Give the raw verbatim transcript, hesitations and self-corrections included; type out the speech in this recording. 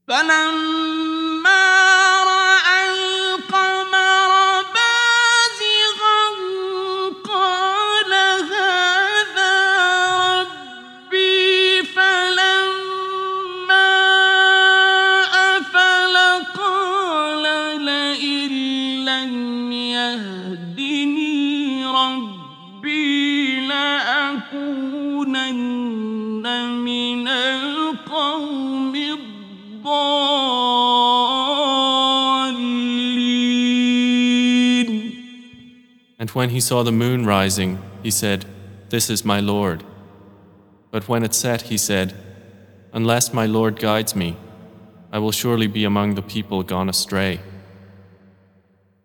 فلما رأى القمر بازغا قال هذا ربي فلما أفل قال لئن لم يهدني ربي لأكونن من القوم الضالين. And when he saw the moon rising, he said, "This is my Lord." But when it set, he said, "Unless my Lord guides me, I will surely be among the people gone astray."